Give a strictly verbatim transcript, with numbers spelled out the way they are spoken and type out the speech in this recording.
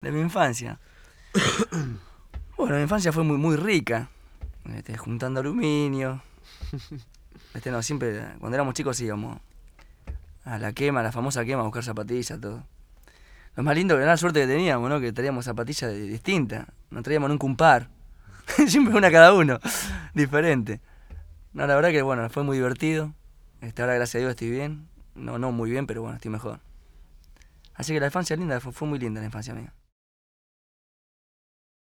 De mi infancia. Bueno, mi infancia fue muy, muy rica. Este, juntando aluminio. Este, no, siempre, cuando éramos chicos íbamos a la quema, a la famosa quema, a buscar zapatillas, todo. Lo más lindo, que era la suerte que teníamos, ¿no? Que traíamos zapatillas de- distintas. No traíamos nunca un par. Siempre una cada uno. Diferente. No, la verdad que, bueno, fue muy divertido. Este, ahora, gracias a Dios, estoy bien. No, no muy bien, pero bueno, estoy mejor. Así que la infancia linda, fue, fue muy linda la infancia mía.